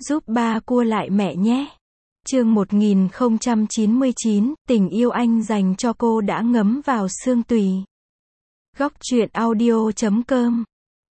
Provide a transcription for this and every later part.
Giúp ba cua lại mẹ nhé. Chương 1099, tình yêu anh dành cho cô đã ngấm vào xương tủy. Góc truyện audio.com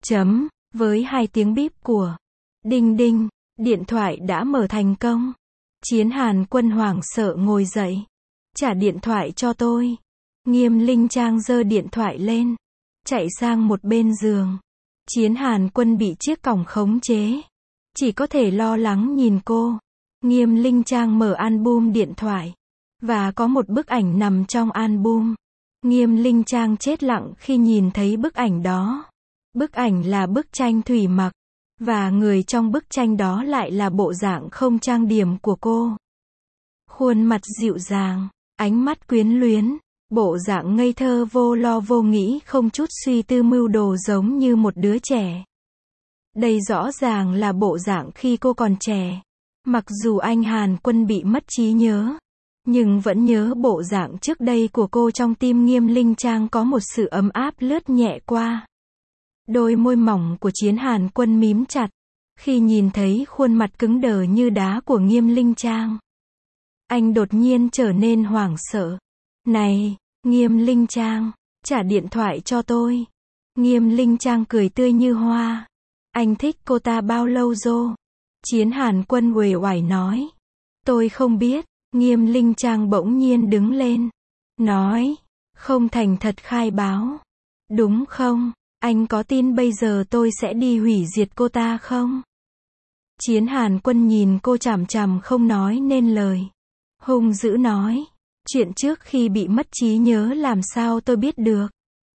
với 2 tiếng bíp của đinh đinh, điện thoại đã mở thành công. Chiến Hàn Quân hoảng sợ ngồi dậy. Trả điện thoại cho tôi. Nghiêm Linh Trang giơ điện thoại lên, chạy sang một bên giường. Chiến Hàn Quân bị chiếc còng khống chế, chỉ có thể lo lắng nhìn cô. Nghiêm Linh Trang mở album điện thoại, và có một bức ảnh nằm trong album. Nghiêm Linh Trang chết lặng khi nhìn thấy bức ảnh đó. Bức ảnh là bức tranh thủy mặc, và người trong bức tranh đó lại là bộ dạng không trang điểm của cô. Khuôn mặt dịu dàng, ánh mắt quyến luyến, bộ dạng ngây thơ vô lo vô nghĩ, không chút suy tư mưu đồ, giống như một đứa trẻ. Đây rõ ràng là bộ dạng khi cô còn trẻ. Mặc dù anh Hàn Quân bị mất trí nhớ, nhưng vẫn nhớ bộ dạng trước đây của cô. Trong tim Nghiêm Linh Trang có một sự ấm áp lướt nhẹ qua. Đôi môi mỏng của Chiến Hàn Quân mím chặt, khi nhìn thấy khuôn mặt cứng đờ như đá của Nghiêm Linh Trang. Anh đột nhiên trở nên hoảng sợ. Này, Nghiêm Linh Trang, trả điện thoại cho tôi. Nghiêm Linh Trang cười tươi như hoa. Anh thích cô ta bao lâu rồi? Chiến Hàn Quân uể oải nói. Tôi không biết. Nghiêm Linh Trang bỗng nhiên đứng lên, nói, không thành thật khai báo. Đúng không? Anh có tin bây giờ tôi sẽ đi hủy diệt cô ta không? Chiến Hàn Quân nhìn cô chằm chằm không nói nên lời. Hung dữ nói, chuyện trước khi bị mất trí nhớ làm sao tôi biết được?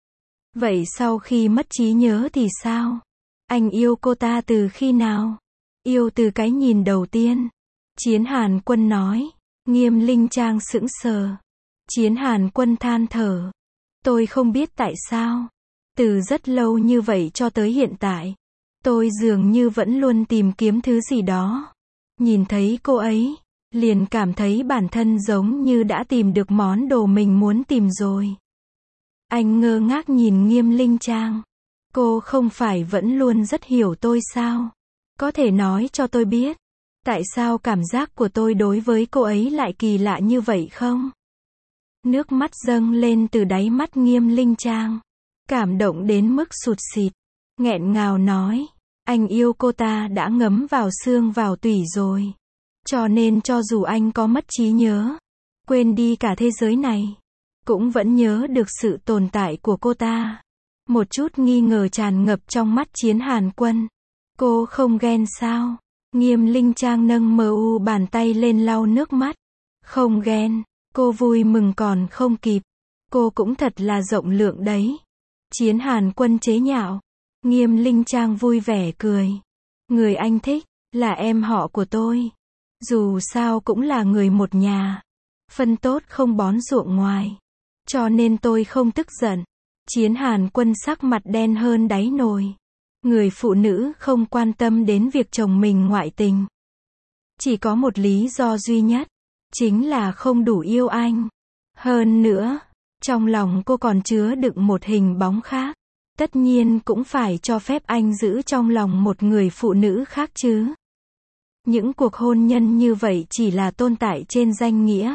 Vậy sau khi mất trí nhớ thì sao? Anh yêu cô ta từ khi nào? Yêu từ cái nhìn đầu tiên. Chiến Hàn Quân nói. Nghiêm Linh Trang sững sờ. Chiến Hàn Quân than thở. Tôi không biết tại sao. Từ rất lâu như vậy cho tới hiện tại, tôi dường như vẫn luôn tìm kiếm thứ gì đó. Nhìn thấy cô ấy, liền cảm thấy bản thân giống như đã tìm được món đồ mình muốn tìm rồi. Anh ngơ ngác nhìn Nghiêm Linh Trang. Cô không phải vẫn luôn rất hiểu tôi sao? Có thể nói cho tôi biết, tại sao cảm giác của tôi đối với cô ấy lại kỳ lạ như vậy không? Nước mắt dâng lên từ đáy mắt Nghiêm Linh Trang. Cảm động đến mức sụt sịt. Nghẹn ngào nói. Anh yêu cô ta đã ngấm vào xương vào tủy rồi. Cho nên cho dù anh có mất trí nhớ, quên đi cả thế giới này, cũng vẫn nhớ được sự tồn tại của cô ta. Một chút nghi ngờ tràn ngập trong mắt Chiến Hàn Quân. Cô không ghen sao? Nghiêm Linh Trang nâng mờ u bàn tay lên lau nước mắt. Không ghen. Cô vui mừng còn không kịp. Cô cũng thật là rộng lượng đấy. Chiến Hàn Quân chế nhạo. Nghiêm Linh Trang vui vẻ cười. Người anh thích là em họ của tôi. Dù sao cũng là người một nhà. Phân tốt không bón ruộng ngoài. Cho nên tôi không tức giận. Chiến Hàn Quân sắc mặt đen hơn đáy nồi. Người phụ nữ không quan tâm đến việc chồng mình ngoại tình. Chỉ có một lý do duy nhất. Chính là không đủ yêu anh. Hơn nữa, trong lòng cô còn chứa đựng một hình bóng khác. Tất nhiên cũng phải cho phép anh giữ trong lòng một người phụ nữ khác chứ. Những cuộc hôn nhân như vậy chỉ là tồn tại trên danh nghĩa.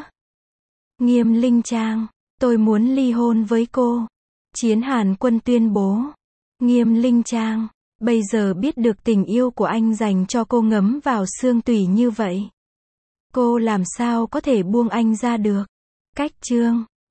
Nghiêm Linh Trang, tôi muốn ly hôn với cô. Chiến Hàn Quân tuyên bố. Nghiêm Linh Trang, bây giờ biết được tình yêu của anh dành cho cô ngấm vào xương tủy như vậy, cô làm sao có thể buông anh ra được? Cách chương